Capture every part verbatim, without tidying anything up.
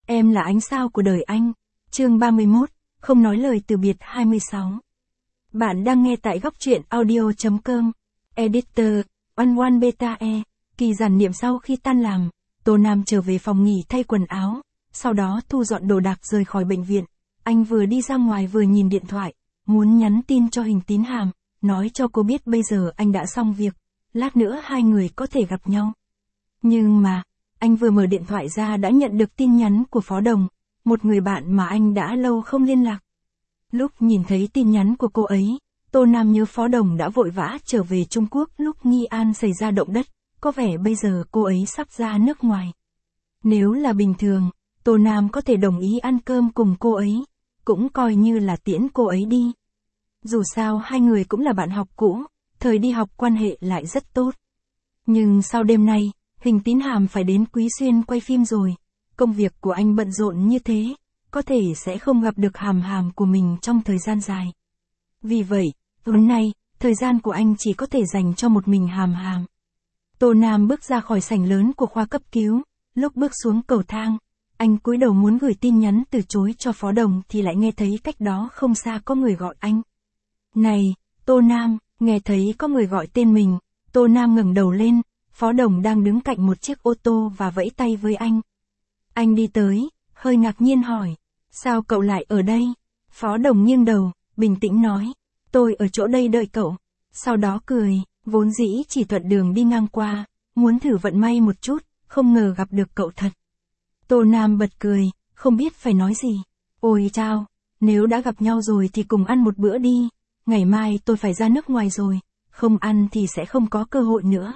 Em là ánh sao của đời anh. Chương ba mươi mốt, không nói lời từ biệt hai mươi sáu. Bạn đang nghe tại góc truyện audio.com. Editor, One One Beta E. Kỳ giản niệm sau khi tan làm, Tô Nam trở về phòng nghỉ thay quần áo, sau đó thu dọn đồ đạc rời khỏi bệnh viện. Anh vừa đi ra ngoài vừa nhìn điện thoại, muốn nhắn tin cho Hình Tín Hàm, nói cho cô biết bây giờ anh đã xong việc, lát nữa hai người có thể gặp nhau. Nhưng mà, anh vừa mở điện thoại ra đã nhận được tin nhắn của Phó Đồng, một người bạn mà anh đã lâu không liên lạc. Lúc nhìn thấy tin nhắn của cô ấy, Tô Nam nhớ Phó Đồng đã vội vã trở về Trung Quốc lúc Nghi An xảy ra động đất, có vẻ bây giờ cô ấy sắp ra nước ngoài. Nếu là bình thường, Tô Nam có thể đồng ý ăn cơm cùng cô ấy, cũng coi như là tiễn cô ấy đi. Dù sao hai người cũng là bạn học cũ, thời đi học quan hệ lại rất tốt. Nhưng sau đêm nay, Hình Tín Hàm phải đến Quý Xuyên quay phim rồi, công việc của anh bận rộn như thế, có thể sẽ không gặp được Hàm Hàm của mình trong thời gian dài. Vì vậy, hôm nay, thời gian của anh chỉ có thể dành cho một mình Hàm Hàm. Tô Nam bước ra khỏi sảnh lớn của khoa cấp cứu, lúc bước xuống cầu thang, anh cúi đầu muốn gửi tin nhắn từ chối cho Phó Đồng thì lại nghe thấy cách đó không xa có người gọi anh. Này, Tô Nam, nghe thấy có người gọi tên mình, Tô Nam ngẩng đầu lên, Phó Đồng đang đứng cạnh một chiếc ô tô và vẫy tay với anh. Anh đi tới, hơi ngạc nhiên hỏi, sao cậu lại ở đây? Phó Đồng nghiêng đầu, bình tĩnh nói, tôi ở chỗ đây đợi cậu. Sau đó cười, vốn dĩ chỉ thuận đường đi ngang qua, muốn thử vận may một chút, không ngờ gặp được cậu thật. Tô Nam bật cười, không biết phải nói gì. Ôi chao, nếu đã gặp nhau rồi thì cùng ăn một bữa đi, ngày mai tôi phải ra nước ngoài rồi, không ăn thì sẽ không có cơ hội nữa.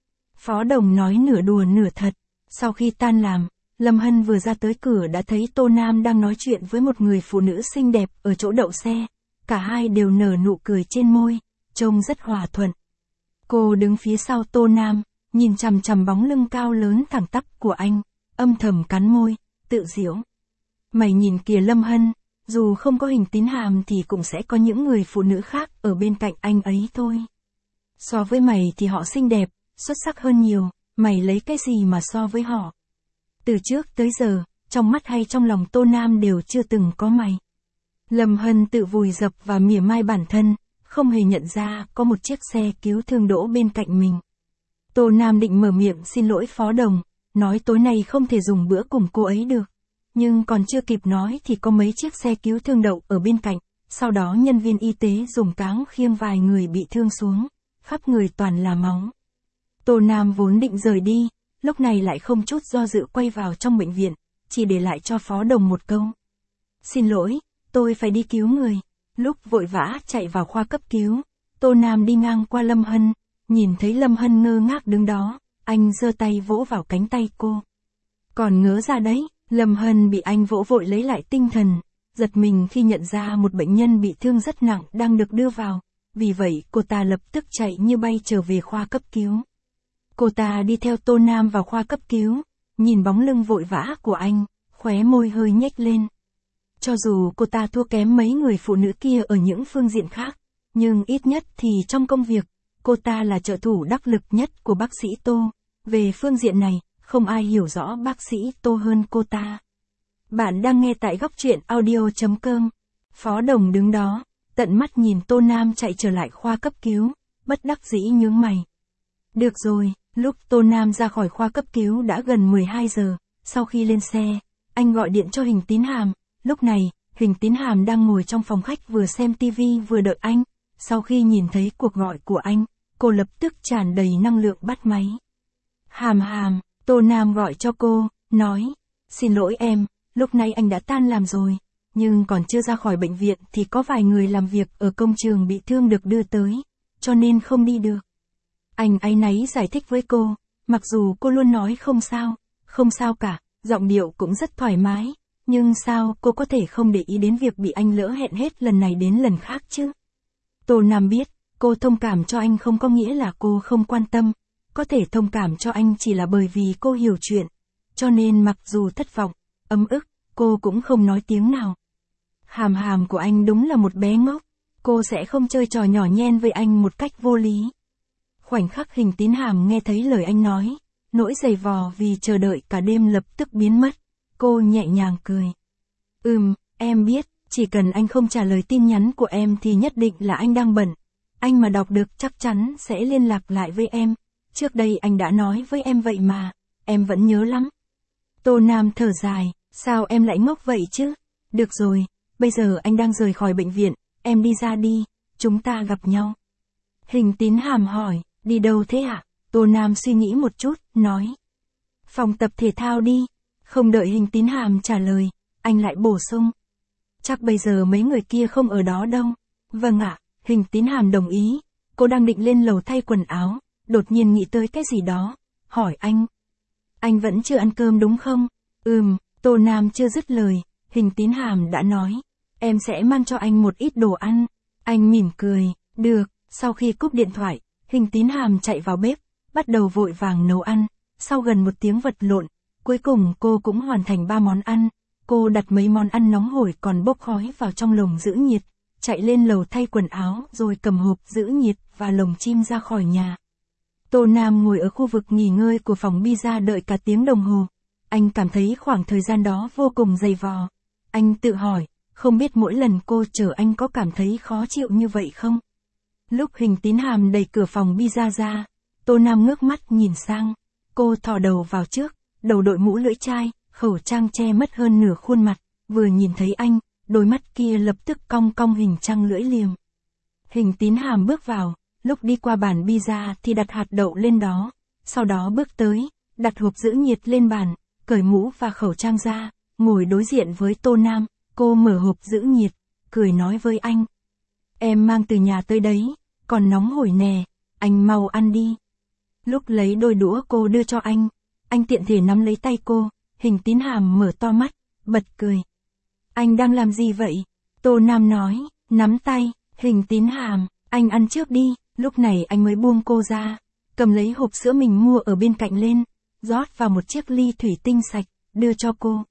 Phó Đồng nói nửa đùa nửa thật. Sau khi tan làm, Lâm Hân vừa ra tới cửa đã thấy Tô Nam đang nói chuyện với một người phụ nữ xinh đẹp ở chỗ đậu xe. Cả hai đều nở nụ cười trên môi, trông rất hòa thuận. Cô đứng phía sau Tô Nam, nhìn chằm chằm bóng lưng cao lớn thẳng tắp của anh, âm thầm cắn môi, tự giễu. Mày nhìn kìa Lâm Hân, dù không có Hình Tín Hàm thì cũng sẽ có những người phụ nữ khác ở bên cạnh anh ấy thôi. So với mày thì họ xinh đẹp, xuất sắc hơn nhiều, mày lấy cái gì mà so với họ? Từ trước tới giờ, trong mắt hay trong lòng Tô Nam đều chưa từng có mày. Lâm Hân tự vùi dập và mỉa mai bản thân, không hề nhận ra có một chiếc xe cứu thương đỗ bên cạnh mình. Tô Nam định mở miệng xin lỗi Phó Đồng, nói tối nay không thể dùng bữa cùng cô ấy được. Nhưng còn chưa kịp nói thì có mấy chiếc xe cứu thương đậu ở bên cạnh, sau đó nhân viên y tế dùng cáng khiêng vài người bị thương xuống, khắp người toàn là máu. Tô Nam vốn định rời đi, lúc này lại không chút do dự quay vào trong bệnh viện, chỉ để lại cho Phó Đồng một câu. Xin lỗi, tôi phải đi cứu người. Lúc vội vã chạy vào khoa cấp cứu, Tô Nam đi ngang qua Lâm Hân, nhìn thấy Lâm Hân ngơ ngác đứng đó, anh giơ tay vỗ vào cánh tay cô. Còn ngớ ra đấy, Lâm Hân bị anh vỗ vội lấy lại tinh thần, giật mình khi nhận ra một bệnh nhân bị thương rất nặng đang được đưa vào, vì vậy cô ta lập tức chạy như bay trở về khoa cấp cứu. Cô ta đi theo Tô Nam vào khoa cấp cứu, nhìn bóng lưng vội vã của anh, khóe môi hơi nhếch lên. Cho dù cô ta thua kém mấy người phụ nữ kia ở những phương diện khác, nhưng ít nhất thì trong công việc, cô ta là trợ thủ đắc lực nhất của bác sĩ Tô. Về phương diện này, không ai hiểu rõ bác sĩ Tô hơn cô ta. Bạn đang nghe tại góc truyện audio.com. Phó Đồng đứng đó, tận mắt nhìn Tô Nam chạy trở lại khoa cấp cứu, bất đắc dĩ nhướng mày. Được rồi, lúc Tô Nam ra khỏi khoa cấp cứu đã gần mười hai giờ, sau khi lên xe, anh gọi điện cho Hình Tín Hàm. Lúc này, Hình Tín Hàm đang ngồi trong phòng khách vừa xem tivi vừa đợi anh. Sau khi nhìn thấy cuộc gọi của anh, cô lập tức tràn đầy năng lượng bắt máy. Hàm Hàm, Tô Nam gọi cho cô, nói, xin lỗi em, lúc này anh đã tan làm rồi, nhưng còn chưa ra khỏi bệnh viện thì có vài người làm việc ở công trường bị thương được đưa tới, cho nên không đi được. Anh áy náy giải thích với cô, mặc dù cô luôn nói không sao, không sao cả, giọng điệu cũng rất thoải mái, nhưng sao cô có thể không để ý đến việc bị anh lỡ hẹn hết lần này đến lần khác chứ? Tô Nam biết, cô thông cảm cho anh không có nghĩa là cô không quan tâm, có thể thông cảm cho anh chỉ là bởi vì cô hiểu chuyện, cho nên mặc dù thất vọng, ấm ức, cô cũng không nói tiếng nào. Hàm Hàm của anh đúng là một bé ngốc, cô sẽ không chơi trò nhỏ nhen với anh một cách vô lý. Khoảnh khắc Hình Tín Hàm nghe thấy lời anh nói, nỗi dày vò vì chờ đợi cả đêm lập tức biến mất, Cô nhẹ nhàng cười. Ừm, em biết, chỉ cần anh không trả lời tin nhắn của em thì nhất định là anh đang bận. Anh mà đọc được chắc chắn sẽ liên lạc lại với em. Trước đây anh đã nói với em vậy mà, em vẫn nhớ lắm. Tô Nam thở dài, sao em lại ngốc vậy chứ? Được rồi, bây giờ anh đang rời khỏi bệnh viện, em đi ra đi, chúng ta gặp nhau. Hình Tín Hàm hỏi, đi đâu thế ạ? Tô Nam suy nghĩ một chút, nói. Phòng tập thể thao đi. Không đợi Hình Tín Hàm trả lời, anh lại bổ sung. Chắc bây giờ mấy người kia không ở đó đâu. Vâng ạ, Hình Tín Hàm đồng ý. Cô đang định lên lầu thay quần áo, đột nhiên nghĩ tới cái gì đó, hỏi anh. Anh vẫn chưa ăn cơm đúng không? Ừm, Tô Nam chưa dứt lời, Hình Tín Hàm đã nói. Em sẽ mang cho anh một ít đồ ăn. Anh mỉm cười, được. Sau khi cúp điện thoại, Hình Tín Hàm chạy vào bếp, bắt đầu vội vàng nấu ăn. Sau gần một tiếng vật lộn, cuối cùng cô cũng hoàn thành ba món ăn. Cô đặt mấy món ăn nóng hổi còn bốc khói vào trong lồng giữ nhiệt, chạy lên lầu thay quần áo rồi cầm hộp giữ nhiệt và lồng chim ra khỏi nhà. Tô Nam ngồi ở khu vực nghỉ ngơi của phòng pizza đợi cả tiếng đồng hồ. Anh cảm thấy khoảng thời gian đó vô cùng dày vò. Anh tự hỏi, không biết mỗi lần cô chở anh có cảm thấy khó chịu như vậy không? Lúc Hình Tín Hàm đẩy cửa phòng pizza ra, Tô Nam ngước mắt nhìn sang. Cô thò đầu vào trước, đầu đội mũ lưỡi chai, khẩu trang che mất hơn nửa khuôn mặt. Vừa nhìn thấy anh, đôi mắt kia lập tức cong cong hình trăng lưỡi liềm. Hình Tín Hàm bước vào, lúc đi qua bàn pizza thì đặt hạt đậu lên đó. Sau đó bước tới, đặt hộp giữ nhiệt lên bàn, cởi mũ và khẩu trang ra, ngồi đối diện với Tô Nam. Cô mở hộp giữ nhiệt, cười nói với anh. Em mang từ nhà tới đấy, còn nóng hổi nè, anh mau ăn đi. Lúc lấy đôi đũa cô đưa cho anh, anh tiện thể nắm lấy tay cô, Hình Tín Hàm mở to mắt, bật cười. Anh đang làm gì vậy? Tô Nam nói, nắm tay, Hình Tín Hàm, anh ăn trước đi. Lúc này anh mới buông cô ra, cầm lấy hộp sữa mình mua ở bên cạnh lên, rót vào một chiếc ly thủy tinh sạch, đưa cho cô.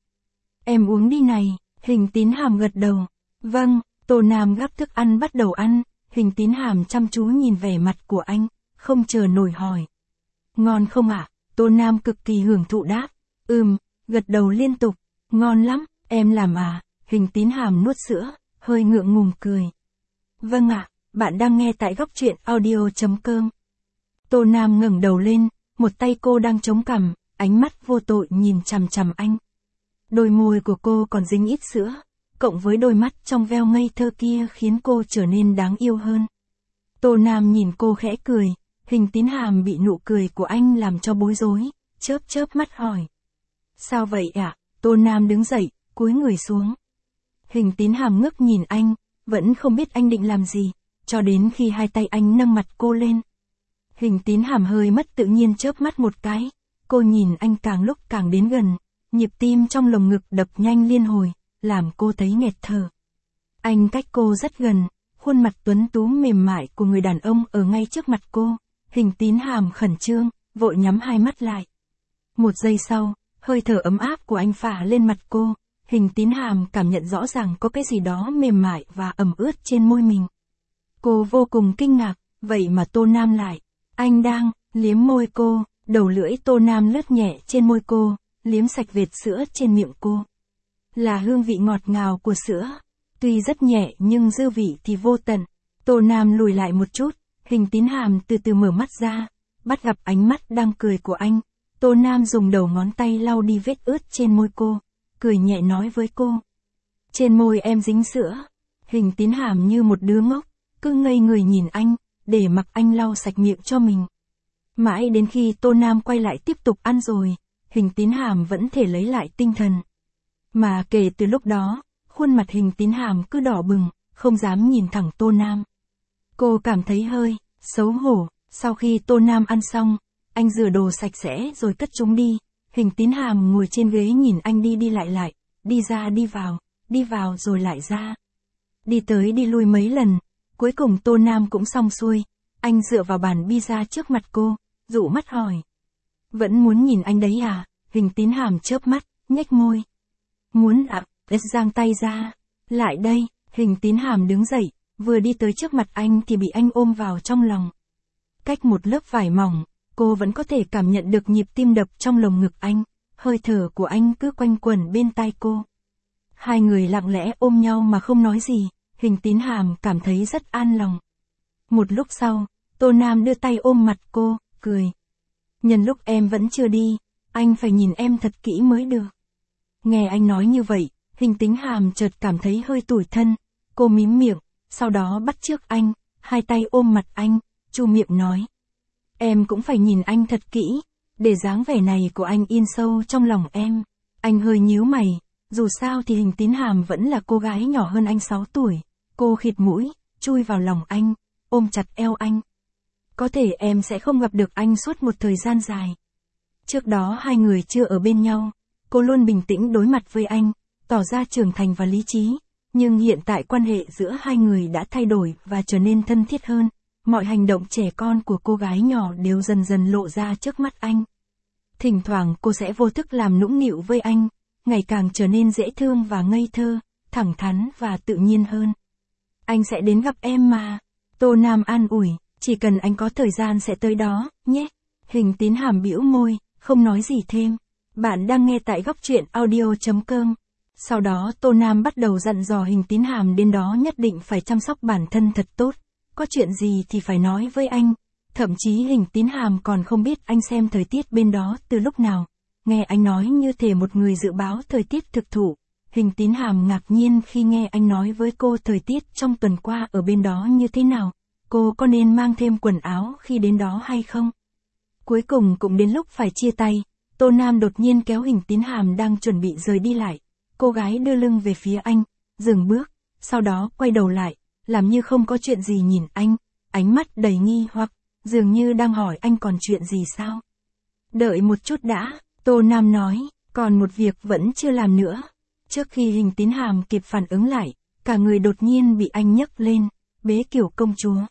Em uống đi này, Hình Tín Hàm gật đầu. Vâng, Tô Nam gắp thức ăn bắt đầu ăn, Hình Tín Hàm chăm chú nhìn vẻ mặt của anh, không chờ nổi hỏi. Ngon không ạ? À? Tô Nam cực kỳ hưởng thụ đáp. Ừm, gật đầu liên tục. Ngon lắm, em làm à? Hình Tín Hàm nuốt sữa, hơi ngượng ngùng cười. Vâng ạ, bạn đang nghe tại góc truyện audio chấm com. Tô Nam ngẩng đầu lên, một tay cô đang chống cằm, ánh mắt vô tội nhìn chằm chằm anh. Đôi môi của cô còn dính ít sữa, cộng với đôi mắt trong veo ngây thơ kia khiến cô trở nên đáng yêu hơn. Tô Nam nhìn cô khẽ cười, Hình Tín Hàm bị nụ cười của anh làm cho bối rối, chớp chớp mắt hỏi. Sao vậy ạ? À? Tô Nam đứng dậy, cúi người xuống. Hình Tín Hàm ngước nhìn anh, vẫn không biết anh định làm gì, cho đến khi hai tay anh nâng mặt cô lên. Hình Tín Hàm hơi mất tự nhiên chớp mắt một cái, cô nhìn anh càng lúc càng đến gần, nhịp tim trong lồng ngực đập nhanh liên hồi, làm cô thấy nghẹt thở. Anh cách cô rất gần, khuôn mặt tuấn tú mềm mại của người đàn ông ở ngay trước mặt cô. Hình Tín Hàm khẩn trương, vội nhắm hai mắt lại. Một giây sau, hơi thở ấm áp của anh phả lên mặt cô, Hình Tín Hàm cảm nhận rõ ràng có cái gì đó mềm mại và ẩm ướt trên môi mình. Cô vô cùng kinh ngạc, vậy mà Tô Nam lại. Anh đang liếm môi cô, đầu lưỡi Tô Nam lướt nhẹ trên môi cô, liếm sạch vệt sữa trên miệng cô. Là hương vị ngọt ngào của sữa, tuy rất nhẹ nhưng dư vị thì vô tận. Tô Nam lùi lại một chút, Hình Tín Hàm từ từ mở mắt ra, bắt gặp ánh mắt đang cười của anh. Tô Nam dùng đầu ngón tay lau đi vết ướt trên môi cô, cười nhẹ nói với cô. Trên môi em dính sữa. Hình Tín Hàm như một đứa ngốc, cứ ngây người nhìn anh, để mặc anh lau sạch miệng cho mình. Mãi đến khi Tô Nam quay lại tiếp tục ăn rồi, Hình Tín Hàm vẫn thể lấy lại tinh thần. Mà kể từ lúc đó, khuôn mặt Hình Tín Hàm cứ đỏ bừng, không dám nhìn thẳng Tô Nam. Cô cảm thấy hơi xấu hổ. Sau khi Tô Nam ăn xong, anh rửa đồ sạch sẽ rồi cất chúng đi. Hình Tín Hàm ngồi trên ghế nhìn anh đi đi lại lại, đi ra đi vào, đi vào rồi lại ra. Đi tới đi lui mấy lần, cuối cùng Tô Nam cũng xong xuôi. Anh dựa vào bàn pizza trước mặt cô, dụ mắt hỏi. Vẫn muốn nhìn anh đấy à? Hình Tín Hàm chớp mắt, nhếch môi. Muốn ạ, à, giang tay ra. Lại đây, Hình Tín Hàm đứng dậy, vừa đi tới trước mặt anh thì bị anh ôm vào trong lòng. Cách một lớp vải mỏng, cô vẫn có thể cảm nhận được nhịp tim đập trong lồng ngực anh. hơi thở của anh cứ quanh quẩn bên tai cô. Hai người lặng lẽ ôm nhau mà không nói gì, Hình Tín Hàm cảm thấy rất an lòng. Một lúc sau, Tô Nam đưa tay ôm mặt cô, cười. Nhân lúc em vẫn chưa đi, anh phải nhìn em thật kỹ mới được. Nghe anh nói như vậy, Hình Tín Hàm chợt cảm thấy hơi tủi thân, cô mím miệng, sau đó bắt chước anh, hai tay ôm mặt anh, chu miệng nói. Em cũng phải nhìn anh thật kỹ, để dáng vẻ này của anh in sâu trong lòng em. Anh hơi nhíu mày, dù sao thì Hình Tín Hàm vẫn là cô gái nhỏ hơn anh sáu tuổi, cô khịt mũi, chui vào lòng anh, ôm chặt eo anh. Có thể em sẽ không gặp được anh suốt một thời gian dài. Trước đó hai người chưa ở bên nhau, cô luôn bình tĩnh đối mặt với anh, tỏ ra trưởng thành và lý trí, nhưng hiện tại quan hệ giữa hai người đã thay đổi và trở nên thân thiết hơn, mọi hành động trẻ con của cô gái nhỏ đều dần dần lộ ra trước mắt anh. Thỉnh thoảng cô sẽ vô thức làm nũng nịu với anh, ngày càng trở nên dễ thương và ngây thơ, thẳng thắn và tự nhiên hơn. Anh sẽ đến gặp em mà, Tô Nam an ủi, chỉ cần anh có thời gian sẽ tới đó, nhé. Hình Tín Hàm bĩu môi, không nói gì thêm. Bạn đang nghe tại góc truyện audio chấm com. Sau đó Tô Nam bắt đầu dặn dò Hình Tín Hàm đến đó nhất định phải chăm sóc bản thân thật tốt, có chuyện gì thì phải nói với anh. Thậm chí Hình Tín Hàm còn không biết anh xem thời tiết bên đó từ lúc nào. Nghe anh nói như thể một người dự báo thời tiết thực thụ. Hình Tín Hàm ngạc nhiên khi nghe anh nói với cô thời tiết trong tuần qua ở bên đó như thế nào. Cô có nên mang thêm quần áo khi đến đó hay không? Cuối cùng cũng đến lúc phải chia tay, Tô Nam đột nhiên kéo Hình Tín Hàm đang chuẩn bị rời đi lại. Cô gái đưa lưng về phía anh, dừng bước, sau đó quay đầu lại, làm như không có chuyện gì nhìn anh, ánh mắt đầy nghi hoặc, dường như đang hỏi anh còn chuyện gì sao? Đợi một chút đã, Tô Nam nói, còn một việc vẫn chưa làm nữa. Trước khi Hình Tín Hàm kịp phản ứng lại, cả người đột nhiên bị anh nhấc lên, bế kiểu công chúa.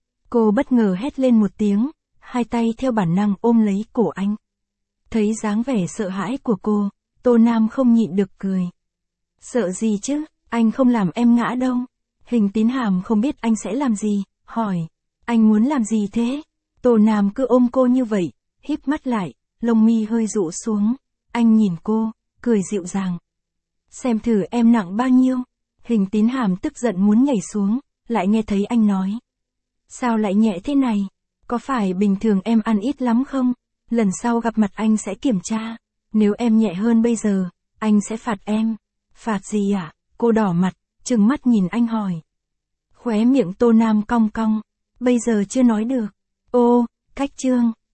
Cô bất ngờ hét lên một tiếng, hai tay theo bản năng ôm lấy cổ anh. Thấy dáng vẻ sợ hãi của cô, Tô Nam không nhịn được cười. Sợ gì chứ, anh không làm em ngã đâu. Hình Tín Hàm không biết anh sẽ làm gì, hỏi. Anh muốn làm gì thế? Tô Nam cứ ôm cô như vậy, híp mắt lại, lông mi hơi rũ xuống. Anh nhìn cô, cười dịu dàng. Xem thử em nặng bao nhiêu. Hình Tín Hàm tức giận muốn nhảy xuống, lại nghe thấy anh nói. Sao lại nhẹ thế này? Có phải bình thường em ăn ít lắm không? Lần sau gặp mặt anh sẽ kiểm tra. Nếu em nhẹ hơn bây giờ, anh sẽ phạt em. Phạt gì ạ? À? Cô đỏ mặt, trừng mắt nhìn anh hỏi. Khóe miệng Tô Nam cong cong. Bây giờ chưa nói được. Ô, cách chương.